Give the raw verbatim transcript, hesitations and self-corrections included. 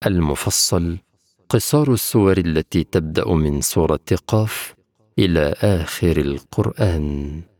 المفصل قصار السور التي تبدأ من سورة قاف إلى آخر القرآن.